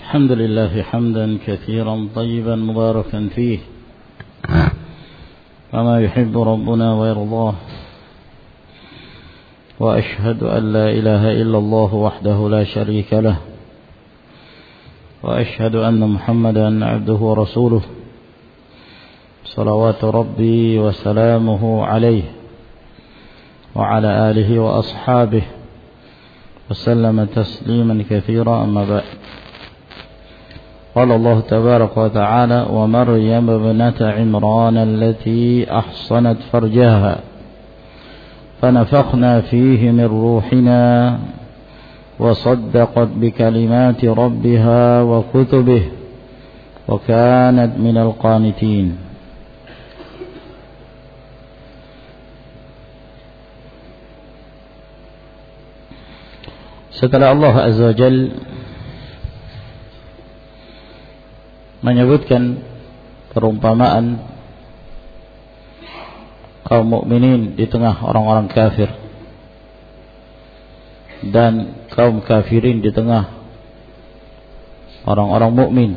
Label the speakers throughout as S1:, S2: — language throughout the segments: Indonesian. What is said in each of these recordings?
S1: الحمد لله حمدا كثيرا طيبا مباركا فيه كما يحب ربنا ويرضاه وأشهد أن لا إله إلا الله وحده لا شريك له وأشهد أن محمدا عبده ورسوله صلوات ربي وسلامه عليه وعلى آله وأصحابه وسلم تسليما كثيرا. أما بعد، قال الله تبارك وتعالى: ومريم ابنة عمران التي أحصنت فرجها فنفخنا فيه من روحنا وصدقت بكلمات ربها وكتبه وكانت من القانتين. Setelah Allah Azza wa Jalla menyebutkan perumpamaan kaum mukminin di tengah orang-orang kafir dan kaum kafirin di tengah orang-orang mukmin,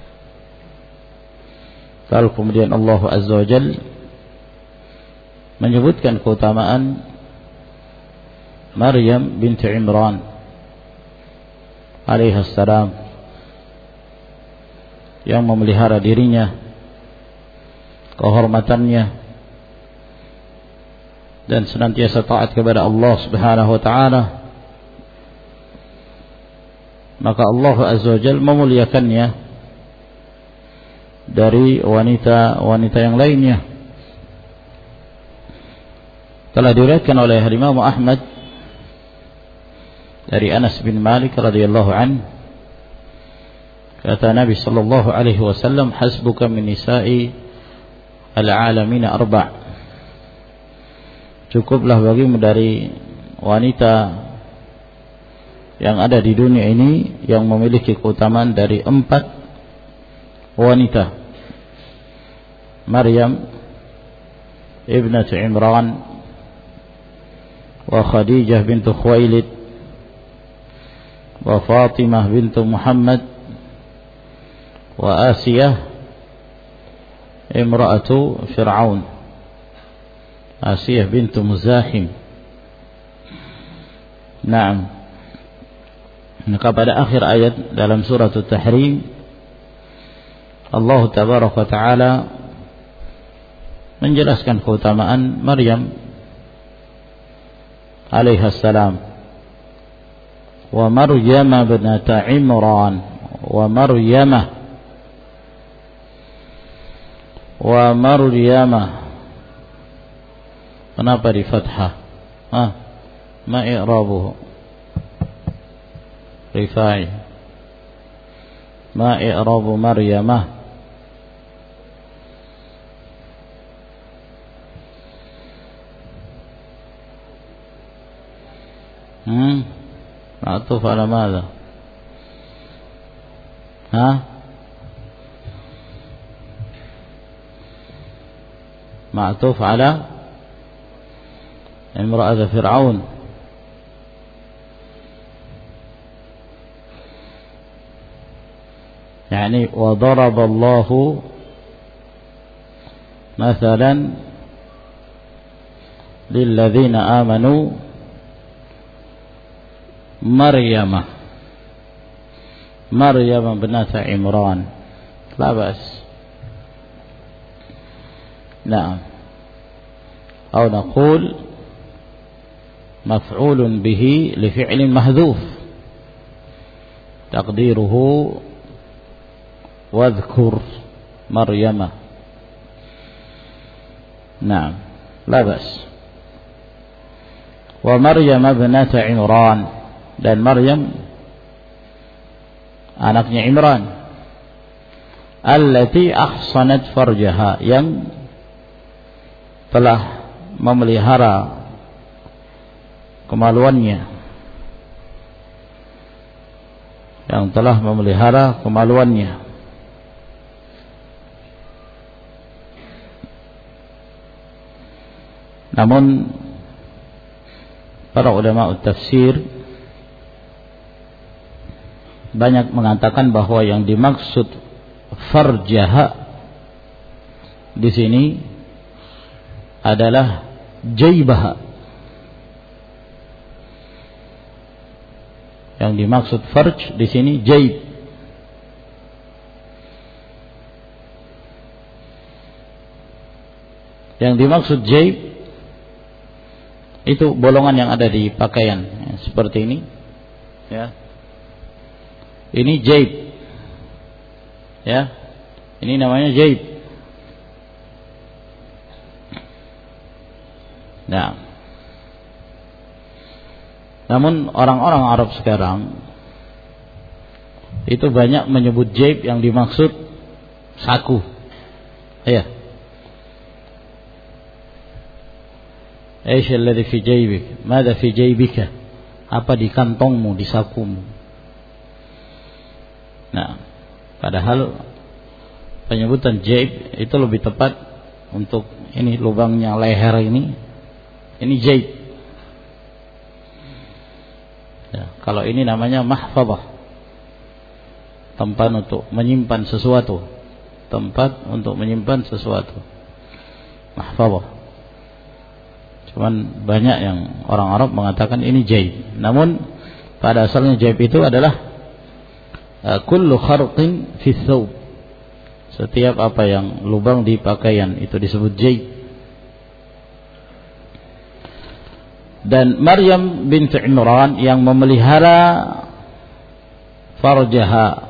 S1: lalu kemudian Allah Azza wa Jalla menyebutkan keutamaan Maryam binti Imran alaihi salam yang memelihara dirinya, kehormatannya, dan senantiasa taat kepada Allah Subhanahu wa taala. Maka Allah Azza wa Jalla memuliakannya dari wanita-wanita yang lainnya. Telah diriwayatkan oleh Imam Ahmad dari Anas bin Malik radhiyallahu an, kata Nabi sallallahu alaihi wasallam: hasbuka min nisa'i al-alamin arba'. Cukuplah bagimu dari wanita yang ada di dunia ini yang memiliki keutamaan dari 4 wanita: Maryam ibnat Imran, wa Khadijah bintu Khuwailid, wa Fatimah bintu Muhammad, wa Asiyah imra'atu Fir'aun, Asiyah bintu Muzahim. Naam. Maka pada akhir ayat dalam surah At-Tahrim, Allah Tabaraka wa Ta'ala menjelaskan keutamaan Maryam alaihi salam. Wa Maryam ibnata Imran, wa Maryam kenapa di fathah? Ma i'rabuhu? Rifai. Ma i'rabu Maryam? معطوف على ماذا؟ معطوف على امرأة فرعون. يعني وضرب الله مثلا للذين آمنوا مريم بنت عمران. لا بأس. نعم. أو نقول مفعول به لفعل محذوف تقديره واذكر مريم. نعم، لا بأس. ومريم بنت عمران، dan Maryam anaknya Imran, allati ahsanat farjaha, yang telah memelihara kemaluannya, Namun para ulama tafsir banyak mengatakan bahwa yang dimaksud farjaha di sini adalah jaibaha. Yang dimaksud farj di sini jaib. Yang dimaksud jaib itu bolongan yang ada di pakaian, ya, seperti ini, ya. Ini jaib, ya. Ini namanya jaib. Nah, namun orang-orang Arab sekarang itu banyak menyebut jaib yang dimaksud saku, ya. Aish alladhi fi jaybik, madza fi jaybika? Apa di kantongmu, di sakumu? Nah, padahal penyebutan jaib itu lebih tepat untuk ini lubangnya leher ini jaib. Ya, kalau ini namanya mahfazah, tempat untuk menyimpan sesuatu, tempat untuk menyimpan sesuatu, mahfazah. Cuman banyak yang orang Arab mengatakan ini jaib. Namun pada asalnya jaib itu adalah kullu kharqin fi thawb. Setiap apa yang lubang di pakaian itu disebut jaib. Dan Maryam binti Imran yang memelihara farjaha,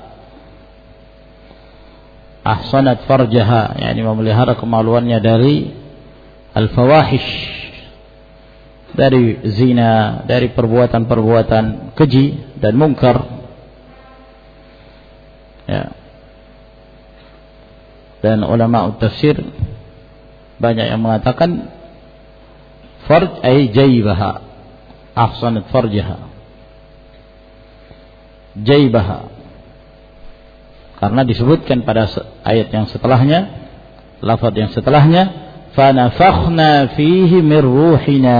S1: ahsanat farjaha, yakni memelihara kemaluannya dari al-fawahish, dari zina, dari perbuatan-perbuatan keji dan mungkar, ya. Dan ulama tafsir banyak yang mengatakan farj ay jaybaha, ahsanat farjaha, jaybaha, karena disebutkan pada ayat yang setelahnya, lafaz yang setelahnya, fanafakhna fihi min ruhina,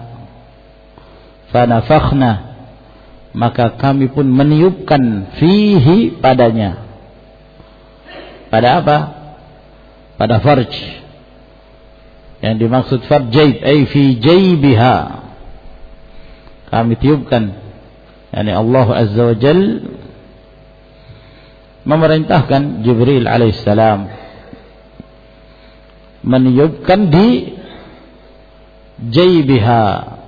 S1: fanafakhna, maka kami pun meniupkan fihi padanya. Pada apa? Pada farj. Yang dimaksud farj jaib ay fi jaybiha, kami tiupkan, yakni Allah azza wa jal memerintahkan Jibril alaihissalam meniupkan di jaybiha,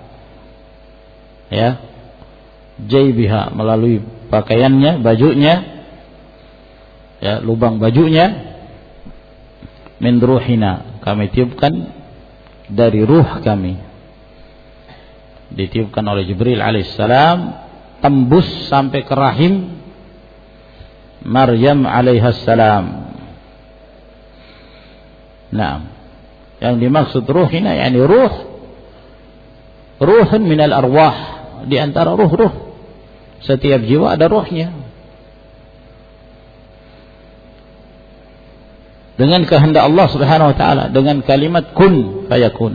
S1: ya, jaybiha, melalui pakaiannya, bajunya, ya, lubang bajunya, min ruhina, kami tiupkan dari ruh kami, ditiupkan oleh Jibril alaihissalam, tembus sampai ke rahim Maryam alaihissalam. Nah, yang dimaksud ruhina yakni ruhun minal arwah, di antara ruh-ruh. Setiap jiwa ada ruhnya. Dengan kehendak Allah Subhanahu wa taala, dengan kalimat kun fayakun.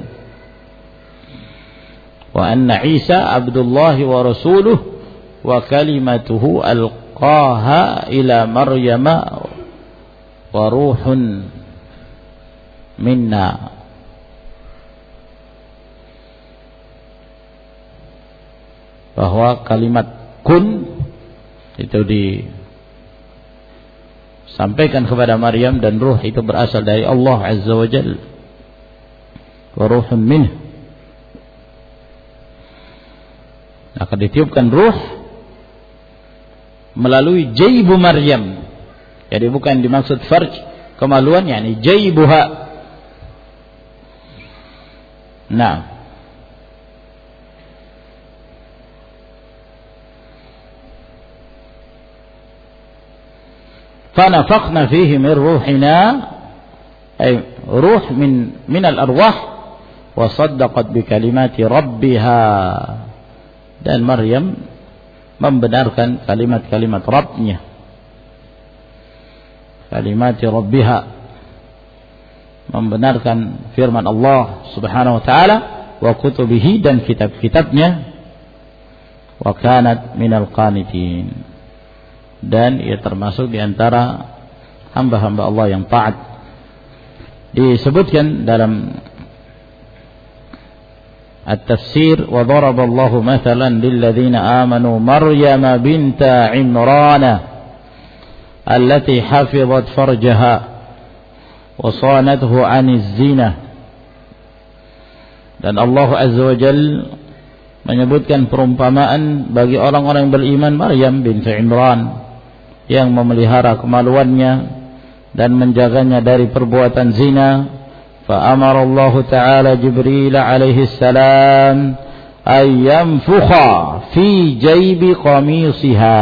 S1: Wa anna Isa Abdullah wa rasuluh wa kalimatuhu alqaha ila Maryam wa ruhun minna. Bahwa kalimat kun itu disampaikan kepada Maryam, dan ruh itu berasal dari Allah azza wa jalla, wa ruhun minhu. Akan ditiupkan ruh melalui jaibu Maryam. Jadi bukan dimaksud farj kemaluan, yakni jaibuha. Nah, fanafakhna fihi min ruhina, ay ruh min al-arwah, wa saddaqat bi kalimati rabbiha, dan Maryam membenarkan kalimat-kalimat Rabbnya, kalimati rabbiha, membenarkan firman Allah Subhanahu wa taala, wa kutubihi, dan kitab-kitabnya, wa kanat minal qanitin, dan ia termasuk di antara hamba-hamba Allah yang taat. Disebutkan dalam At-Tafsir, wa daraballahu mathalan lilladzina amanu Maryam binta Imran allati hafizat farjaha wa sanathu 'anil zina. Dan Allah Azza wa Jalla menyebutkan perumpamaan bagi orang-orang yang beriman Maryam binti Imran yang memelihara kemaluannya dan menjaganya dari perbuatan zina. Fa amara Allah Ta'ala Jibril alaihi salam ay yanfukha fi jaybi qamisiha.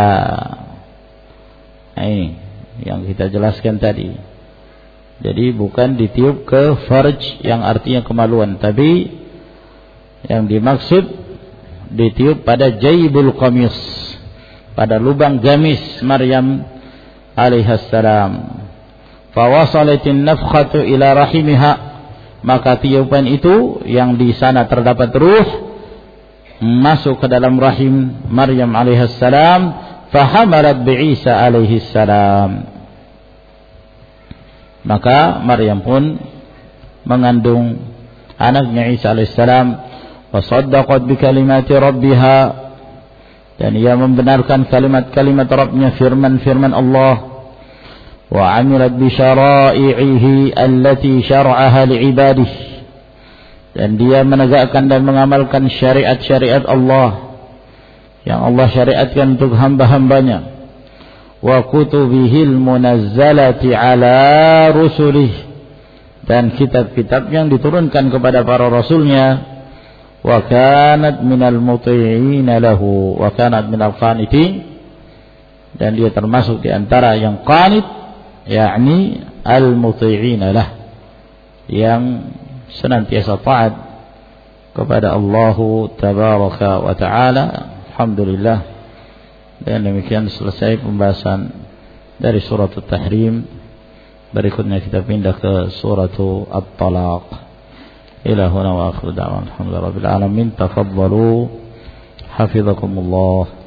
S1: Ini yang kita jelaskan tadi. Jadi bukan ditiup ke farj yang artinya kemaluan, tapi yang dimaksud ditiup pada jaybul qamis, pada lubang gamis Maryam alaihassalam. Fawasalatin nafkhatu ila rahimiha, maka tiupan itu yang di sana terdapat ruh masuk ke dalam rahim Maryam alaihassalam. Fahamalat bi Isa alaihissalam, maka Maryam pun mengandung anaknya Isa alaihissalam. Wa saddaqat bi kalimati rabbiha, dan ia membenarkan kalimat-kalimat Rabbnya, firman-firman Allah. Wa amilat bi syara'ihi allati syara'aha li'ibadihi, dan dia menegakkan dan mengamalkan syariat-syariat Allah yang Allah syariatkan untuk hamba-hambanya. Wa kutubihil munazzalati ala rusulih, dan kitab-kitab yang diturunkan kepada para rasulnya. Wa kanat minal muti'ina lahu wa kanat minal qanitin, dan dia termasuk di antara yang qanit, yakni al-muti'ina lah, yang senantiasa taat kepada Allah tabaraka wa taala. Alhamdulillah. Dan demikian selesai pembahasan dari surat At-Tahrim. Berikutnya kita pindah ke surat At-Talaq. إلى هنا وآخر دعوانا الحمد لله رب العالمين. تفضلوا حفظكم الله.